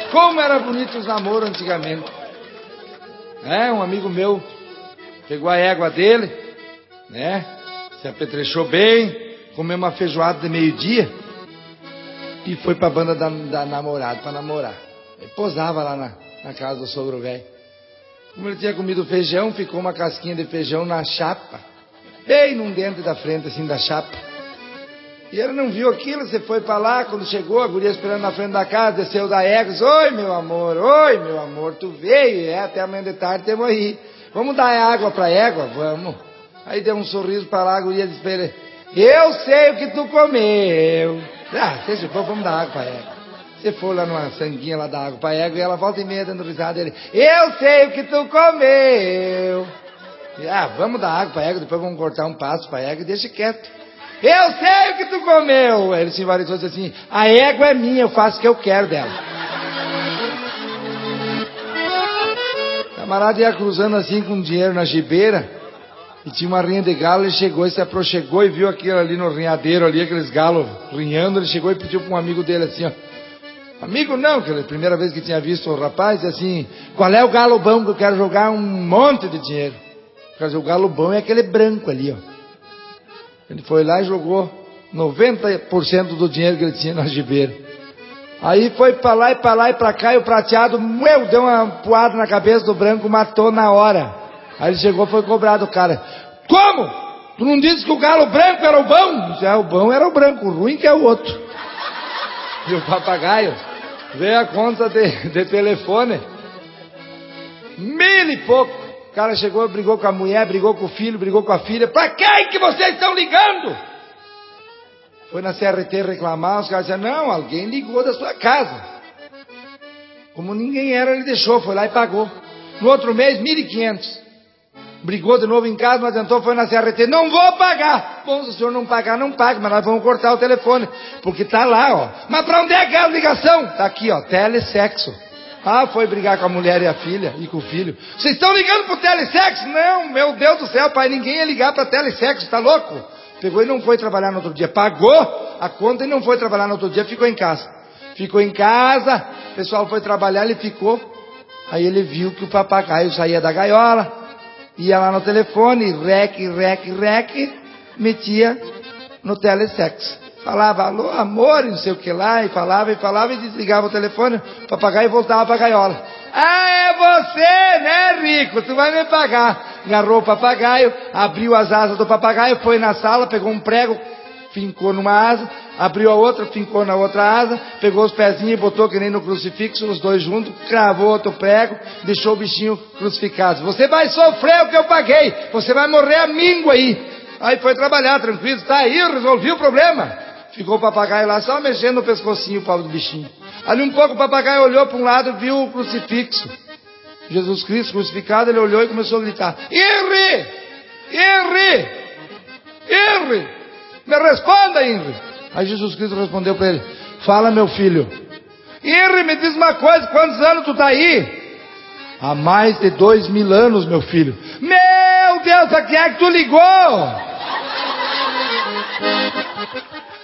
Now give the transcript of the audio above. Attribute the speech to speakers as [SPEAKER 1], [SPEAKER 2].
[SPEAKER 1] Como era bonito os namoros antigamente. Um amigo meu pegou a égua dele, né? Se apetrechou bem, comeu uma feijoada de meio-dia e foi pra banda da namorada, pra namorar. Ele posava lá na casa do sogro velho. Como ele tinha comido feijão, ficou uma casquinha de feijão na chapa, bem num dente da frente, assim, da chapa. E ele não viu aquilo, você foi pra lá, quando chegou, a guria esperando na frente da casa, desceu da égua, disse, oi meu amor, tu veio, até amanhã de tarde temos aí. Vamos dar água pra égua? Vamos. Aí deu um sorriso pra lá, a guria disse pra ele, eu sei o que tu comeu. Se for, vamos dar água pra égua. Você for lá numa sanguinha lá da água pra égua, e ela volta e meia dando risada, ele, eu sei o que tu comeu. Vamos dar água pra égua, depois vamos cortar um passo pra égua e deixa quieto. Eu sei o que tu comeu. Aí ele se invalidou e disse assim, a égua é minha, eu faço o que eu quero dela. O camarada ia cruzando assim com dinheiro na gibeira, e tinha uma rinha de galo, ele chegou e se aproximou e viu aquilo ali no rinhadeiro ali, aqueles galos rinhando, ele chegou e pediu para um amigo dele assim, ó. Amigo não, que era a primeira vez que tinha visto o rapaz, assim, qual é o galo bom que eu quero jogar um monte de dinheiro? Quer dizer, o galo bom é aquele branco ali, ó. Ele foi lá e jogou 90% do dinheiro que ele tinha na gibeira. Aí foi pra lá e pra cá, e o prateado, deu uma poada na cabeça do branco, matou na hora. Aí ele chegou e foi cobrar do cara. Como? Tu não disse que o galo branco era o bom? Disse, o bom era o branco, o ruim que é o outro. E o papagaio veio a conta de telefone, 1.000 e pouco. O cara chegou, brigou com a mulher, brigou com o filho, brigou com a filha. Pra quem que vocês estão ligando? Foi na CRT reclamar, os caras disseram, não, alguém ligou da sua casa. Como ninguém era, ele deixou, foi lá e pagou. No outro mês, 1.500. Brigou de novo em casa, não adiantou, foi na CRT, não vou pagar. Bom, se o senhor não pagar, não pague, mas nós vamos cortar o telefone, porque tá lá, ó. Mas pra onde é aquela ligação? Tá aqui, ó, telesexo. Foi brigar com a mulher e a filha, e com o filho. Vocês estão ligando pro telesexo? Não, meu Deus do céu, pai, ninguém ia ligar pra telesexo, tá louco? Pegou e não foi trabalhar no outro dia, pagou a conta e não foi trabalhar no outro dia, ficou em casa. Ficou em casa, o pessoal foi trabalhar, ele ficou. Aí ele viu que o papagaio saía da gaiola, ia lá no telefone, rec, metia no telesexo. Falava, alô, amor, e não sei o que lá, e falava, e desligava o telefone, o papagaio voltava pra gaiola. É você, né, rico? Tu vai me pagar. Agarrou o papagaio, abriu as asas do papagaio, foi na sala, pegou um prego, fincou numa asa, abriu a outra, fincou na outra asa, pegou os pezinhos e botou que nem no crucifixo, os dois juntos, cravou outro prego, deixou o bichinho crucificado. Você vai sofrer o que eu paguei, você vai morrer a míngua aí. Aí foi trabalhar, tranquilo, tá aí, resolvi o problema. Ficou o papagaio lá só mexendo no pescocinho, o pau do bichinho. Ali um pouco o papagaio olhou para um lado e viu o crucifixo. Jesus Cristo crucificado, ele olhou e começou a gritar, Henry! Me responda, Henry! Aí Jesus Cristo respondeu para ele, fala meu filho. Henry, me diz uma coisa, quantos anos tu tá aí? Há mais de 2.000 anos, meu filho. Meu Deus, a quem é que tu ligou?